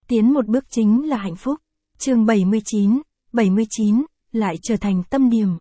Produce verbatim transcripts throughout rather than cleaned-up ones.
Tiến một bước chính là hạnh phúc. Chương bảy mươi chín, bảy mươi chín, lại trở thành tâm điểm.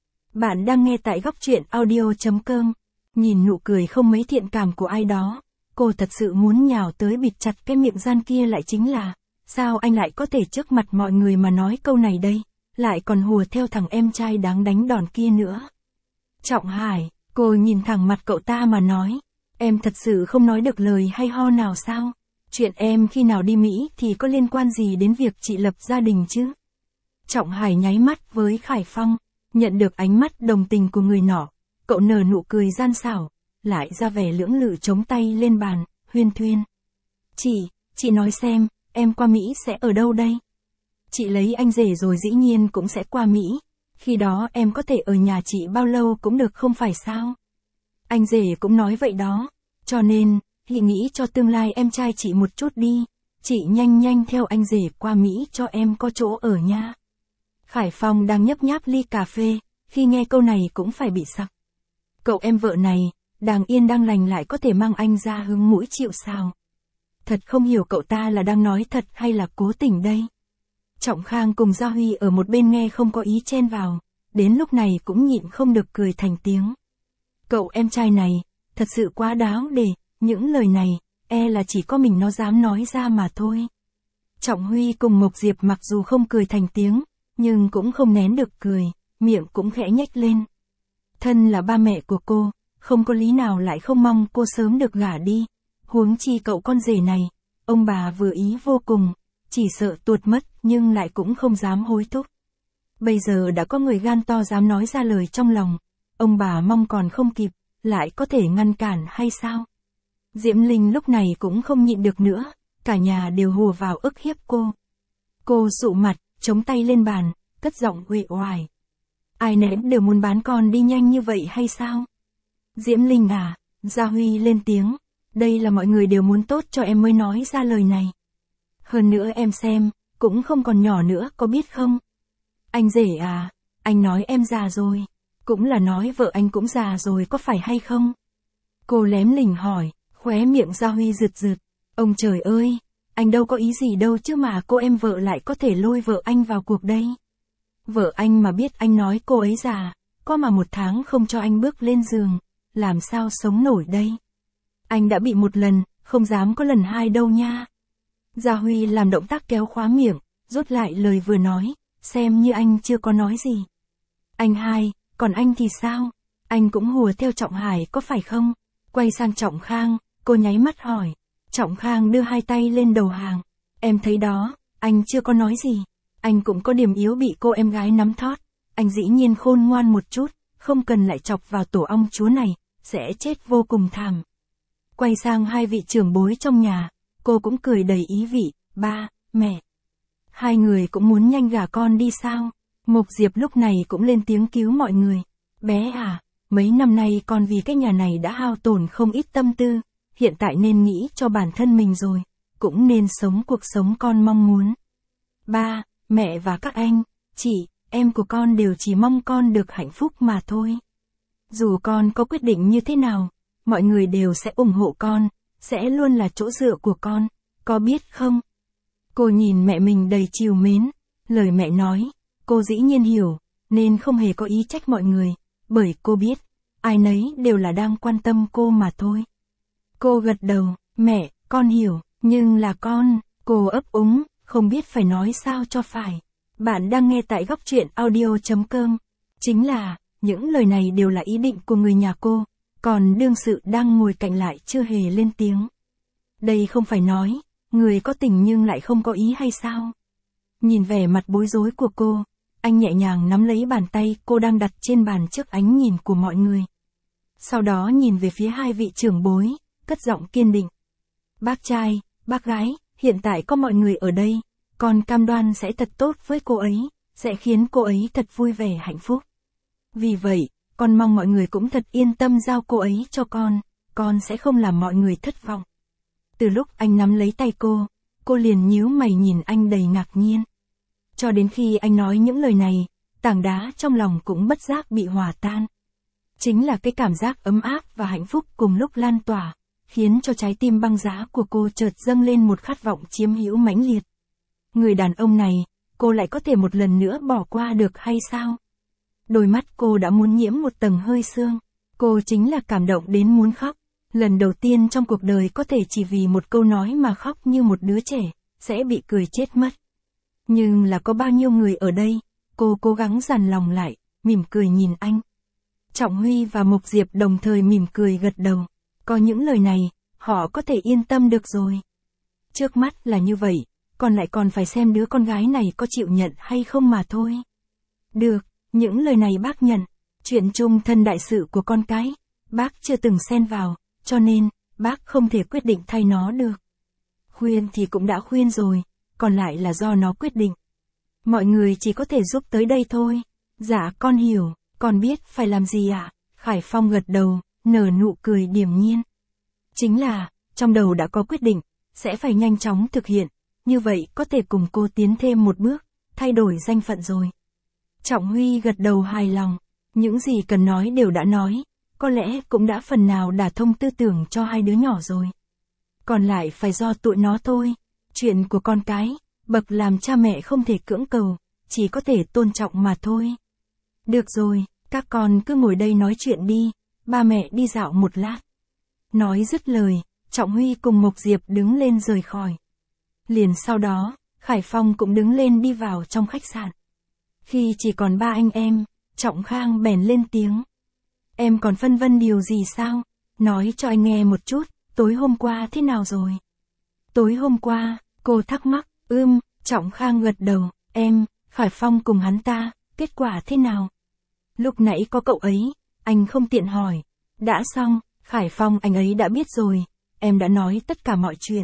Bạn đang nghe tại góc truyện audio chấm com. Nhìn nụ cười không mấy thiện cảm của ai đó, cô thật sự muốn nhào tới bịt chặt cái miệng gian kia lại chính là, sao anh lại có thể trước mặt mọi người mà nói câu này đây, lại còn hùa theo thằng em trai đáng đánh đòn kia nữa. Trọng Hải, cô nhìn thẳng mặt cậu ta mà nói, em thật sự không nói được lời hay ho nào sao? Chuyện em khi nào đi Mỹ thì có liên quan gì đến việc chị lập gia đình chứ? Trọng Hải nháy mắt với Khải Phong, nhận được ánh mắt đồng tình của người nọ, cậu nở nụ cười gian xảo, lại ra vẻ lưỡng lự chống tay lên bàn, huyên thuyên. Chị, chị nói xem, em qua Mỹ sẽ ở đâu đây? Chị lấy anh rể rồi dĩ nhiên cũng sẽ qua Mỹ, khi đó em có thể ở nhà chị bao lâu cũng được không phải sao? Anh rể cũng nói vậy đó, cho nên, chị nghĩ cho tương lai em trai chị một chút đi, chị nhanh nhanh theo anh rể qua Mỹ cho em có chỗ ở nha. Khải Phong đang nhấp nháp ly cà phê, khi nghe câu này cũng phải bị sặc. Cậu em vợ này, đang yên đang lành lại có thể mang anh ra hứng mũi chịu sao? Thật không hiểu cậu ta là đang nói thật hay là cố tình đây. Trọng Khang cùng Gia Huy ở một bên nghe không có ý chen vào, đến lúc này cũng nhịn không được cười thành tiếng. Cậu em trai này, thật sự quá đáo để, những lời này, e là chỉ có mình nó dám nói ra mà thôi. Trọng Huy cùng Mộc Diệp mặc dù không cười thành tiếng, nhưng cũng không nén được cười, miệng cũng khẽ nhếch lên. Thân là ba mẹ của cô, không có lý nào lại không mong cô sớm được gả đi. Huống chi cậu con rể này, ông bà vừa ý vô cùng, chỉ sợ tuột mất nhưng lại cũng không dám hối thúc. Bây giờ đã có người gan to dám nói ra lời trong lòng, ông bà mong còn không kịp, lại có thể ngăn cản hay sao? Diễm Linh lúc này cũng không nhịn được nữa, cả nhà đều hùa vào ức hiếp cô. Cô sụ mặt, chống tay lên bàn, cất giọng uể oải. Ai nấy đều muốn bán con đi nhanh như vậy hay sao? Diễm Linh à, Gia Huy lên tiếng, đây là mọi người đều muốn tốt cho em mới nói ra lời này. Hơn nữa em xem, cũng không còn nhỏ nữa có biết không? Anh rể à, anh nói em già rồi, cũng là nói vợ anh cũng già rồi có phải hay không? Cô lém lỉnh hỏi, khóe miệng Gia Huy rượt rượt, ông trời ơi, anh đâu có ý gì đâu chứ mà cô em vợ lại có thể lôi vợ anh vào cuộc đây. Vợ anh mà biết anh nói cô ấy già, có mà một tháng không cho anh bước lên giường, làm sao sống nổi đây? Anh đã bị một lần, không dám có lần hai đâu nha. Gia Huy làm động tác kéo khóa miệng, rút lại lời vừa nói, xem như anh chưa có nói gì. Anh hai, còn anh thì sao? Anh cũng hùa theo Trọng Hải có phải không? Quay sang Trọng Khang, cô nháy mắt hỏi. Trọng Khang đưa hai tay lên đầu hàng. Em thấy đó, anh chưa có nói gì. Anh cũng có điểm yếu bị cô em gái nắm thót. Anh dĩ nhiên khôn ngoan một chút, không cần lại chọc vào tổ ong chúa này, sẽ chết vô cùng thảm. Quay sang hai vị trưởng bối trong nhà, cô cũng cười đầy ý vị, ba, mẹ. Hai người cũng muốn nhanh gả con đi sao? Mộc Diệp lúc này cũng lên tiếng cứu mọi người. Bé à, mấy năm nay con vì cái nhà này đã hao tổn không ít tâm tư, hiện tại nên nghĩ cho bản thân mình rồi, cũng nên sống cuộc sống con mong muốn. Ba, mẹ và các anh, chị, em của con đều chỉ mong con được hạnh phúc mà thôi. Dù con có quyết định như thế nào, mọi người đều sẽ ủng hộ con, sẽ luôn là chỗ dựa của con, có biết không? Cô nhìn mẹ mình đầy trìu mến, lời mẹ nói, cô dĩ nhiên hiểu, nên không hề có ý trách mọi người, bởi cô biết, ai nấy đều là đang quan tâm cô mà thôi. Cô gật đầu, mẹ, con hiểu, nhưng là con, cô ấp úng, không biết phải nói sao cho phải. Bạn đang nghe tại góc truyện audio chấm com. Chính là, những lời này đều là ý định của người nhà cô, còn đương sự đang ngồi cạnh lại chưa hề lên tiếng. Đây không phải nói, người có tình nhưng lại không có ý hay sao? Nhìn vẻ mặt bối rối của cô, anh nhẹ nhàng nắm lấy bàn tay cô đang đặt trên bàn trước ánh nhìn của mọi người. Sau đó nhìn về phía hai vị trưởng bối, cất giọng kiên định. Bác trai, bác gái, hiện tại có mọi người ở đây, con cam đoan sẽ thật tốt với cô ấy, sẽ khiến cô ấy thật vui vẻ hạnh phúc. Vì vậy, con mong mọi người cũng thật yên tâm giao cô ấy cho con, con sẽ không làm mọi người thất vọng. Từ lúc anh nắm lấy tay cô, cô liền nhíu mày nhìn anh đầy ngạc nhiên. Cho đến khi anh nói những lời này, tảng đá trong lòng cũng bất giác bị hòa tan. Chính là cái cảm giác ấm áp và hạnh phúc cùng lúc lan tỏa, khiến cho trái tim băng giá của cô chợt dâng lên một khát vọng chiếm hữu mãnh liệt. Người đàn ông này, cô lại có thể một lần nữa bỏ qua được hay sao? Đôi mắt cô đã muốn nhiễm một tầng hơi sương. Cô chính là cảm động đến muốn khóc. Lần đầu tiên trong cuộc đời có thể chỉ vì một câu nói mà khóc như một đứa trẻ, sẽ bị cười chết mất. Nhưng là có bao nhiêu người ở đây, cô cố gắng dằn lòng lại, mỉm cười nhìn anh. Trọng Huy và Mộc Diệp đồng thời mỉm cười gật đầu. Có những lời này, họ có thể yên tâm được rồi. Trước mắt là như vậy, còn lại còn phải xem đứa con gái này có chịu nhận hay không mà thôi. Được, những lời này bác nhận. Chuyện chung thân đại sự của con cái, bác chưa từng xen vào, cho nên, bác không thể quyết định thay nó được. Khuyên thì cũng đã khuyên rồi, còn lại là do nó quyết định. Mọi người chỉ có thể giúp tới đây thôi. Dạ con hiểu, con biết phải làm gì ạ? À? Khải Phong gật đầu, nở nụ cười điềm nhiên. Chính là, trong đầu đã có quyết định, sẽ phải nhanh chóng thực hiện, như vậy có thể cùng cô tiến thêm một bước, thay đổi danh phận rồi. Trọng Huy gật đầu hài lòng, những gì cần nói đều đã nói, có lẽ cũng đã phần nào đả thông tư tưởng cho hai đứa nhỏ rồi. Còn lại phải do tụi nó thôi, chuyện của con cái, bậc làm cha mẹ không thể cưỡng cầu, chỉ có thể tôn trọng mà thôi. Được rồi, các con cứ ngồi đây nói chuyện đi, ba mẹ đi dạo một lát. Nói dứt lời, Trọng Huy cùng Mộc Diệp đứng lên rời khỏi. Liền sau đó, Khải Phong cũng đứng lên đi vào trong khách sạn. Khi chỉ còn ba anh em, Trọng Khang bèn lên tiếng. Em còn phân vân điều gì sao? Nói cho anh nghe một chút, tối hôm qua thế nào rồi? Tối hôm qua, cô thắc mắc, ưm, Trọng Khang gật đầu, em, Khải Phong cùng hắn ta, kết quả thế nào? Lúc nãy có cậu ấy, anh không tiện hỏi. Đã xong, Khải Phong anh ấy đã biết rồi, em đã nói tất cả mọi chuyện.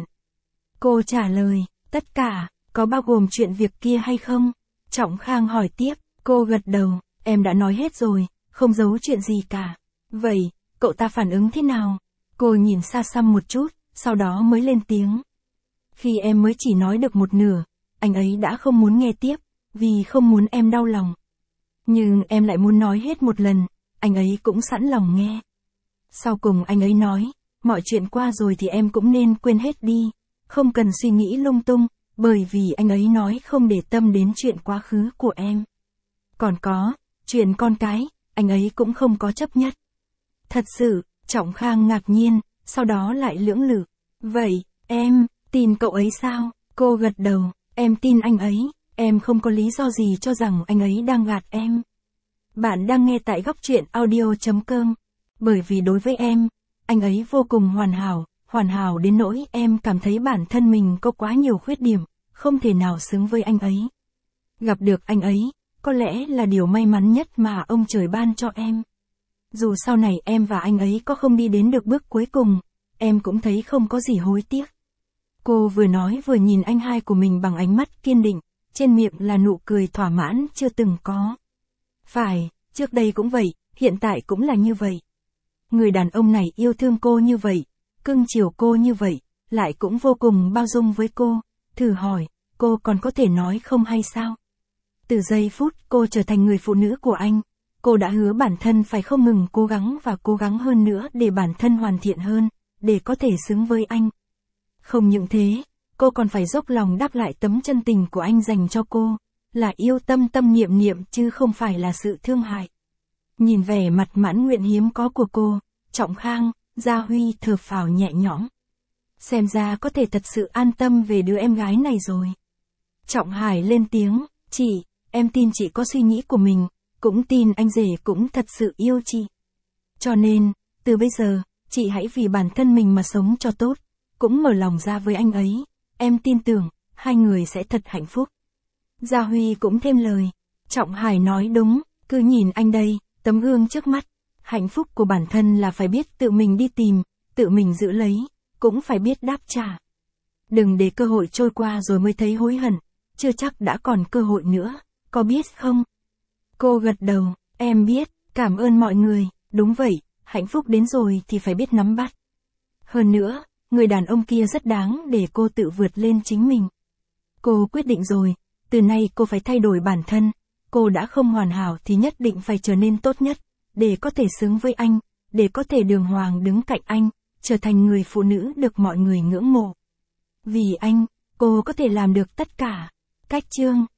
Cô trả lời, tất cả, có bao gồm chuyện việc kia hay không? Trọng Khang hỏi tiếp, cô gật đầu, em đã nói hết rồi, không giấu chuyện gì cả. Vậy, cậu ta phản ứng thế nào? Cô nhìn xa xăm một chút, sau đó mới lên tiếng. Khi em mới chỉ nói được một nửa, anh ấy đã không muốn nghe tiếp, vì không muốn em đau lòng. Nhưng em lại muốn nói hết một lần, anh ấy cũng sẵn lòng nghe. Sau cùng anh ấy nói, mọi chuyện qua rồi thì em cũng nên quên hết đi, không cần suy nghĩ lung tung, bởi vì anh ấy nói không để tâm đến chuyện quá khứ của em. Còn có, chuyện con cái, anh ấy cũng không có chấp nhất. Thật sự, Trọng Khang ngạc nhiên, sau đó lại lưỡng lự. Vậy, em, tin cậu ấy sao? Cô gật đầu, em tin anh ấy, em không có lý do gì cho rằng anh ấy đang gạt em. Bạn đang nghe tại góc truyện audio chấm com. Bởi vì đối với em, anh ấy vô cùng hoàn hảo, hoàn hảo đến nỗi em cảm thấy bản thân mình có quá nhiều khuyết điểm, không thể nào xứng với anh ấy. Gặp được anh ấy, có lẽ là điều may mắn nhất mà ông trời ban cho em. Dù sau này em và anh ấy có không đi đến được bước cuối cùng, em cũng thấy không có gì hối tiếc. Cô vừa nói vừa nhìn anh hai của mình bằng ánh mắt kiên định, trên miệng là nụ cười thỏa mãn chưa từng có. Phải, trước đây cũng vậy, hiện tại cũng là như vậy. Người đàn ông này yêu thương cô như vậy, cưng chiều cô như vậy, lại cũng vô cùng bao dung với cô. Thử hỏi, cô còn có thể nói không hay sao? Từ giây phút cô trở thành người phụ nữ của anh, cô đã hứa bản thân phải không ngừng cố gắng và cố gắng hơn nữa để bản thân hoàn thiện hơn, để có thể xứng với anh. Không những thế, cô còn phải dốc lòng đáp lại tấm chân tình của anh dành cho cô, là yêu tâm tâm niệm niệm chứ không phải là sự thương hại. Nhìn vẻ mặt mãn nguyện hiếm có của cô, Trọng Khang, Gia Huy thở phào nhẹ nhõm. Xem ra có thể thật sự an tâm về đứa em gái này rồi. Trọng Hải lên tiếng, chị, em tin chị có suy nghĩ của mình, cũng tin anh rể cũng thật sự yêu chị. Cho nên, từ bây giờ, chị hãy vì bản thân mình mà sống cho tốt, cũng mở lòng ra với anh ấy, em tin tưởng, hai người sẽ thật hạnh phúc. Gia Huy cũng thêm lời, Trọng Hải nói đúng, cứ nhìn anh đây, tấm gương trước mắt, hạnh phúc của bản thân là phải biết tự mình đi tìm, tự mình giữ lấy, cũng phải biết đáp trả. Đừng để cơ hội trôi qua rồi mới thấy hối hận, chưa chắc đã còn cơ hội nữa, có biết không? Cô gật đầu, em biết, cảm ơn mọi người, đúng vậy, hạnh phúc đến rồi thì phải biết nắm bắt. Hơn nữa, người đàn ông kia rất đáng để cô tự vượt lên chính mình. Cô quyết định rồi, từ nay cô phải thay đổi bản thân, cô đã không hoàn hảo thì nhất định phải trở nên tốt nhất, để có thể xứng với anh, để có thể đường hoàng đứng cạnh anh, trở thành người phụ nữ được mọi người ngưỡng mộ. Vì anh, cô có thể làm được tất cả. Cách chương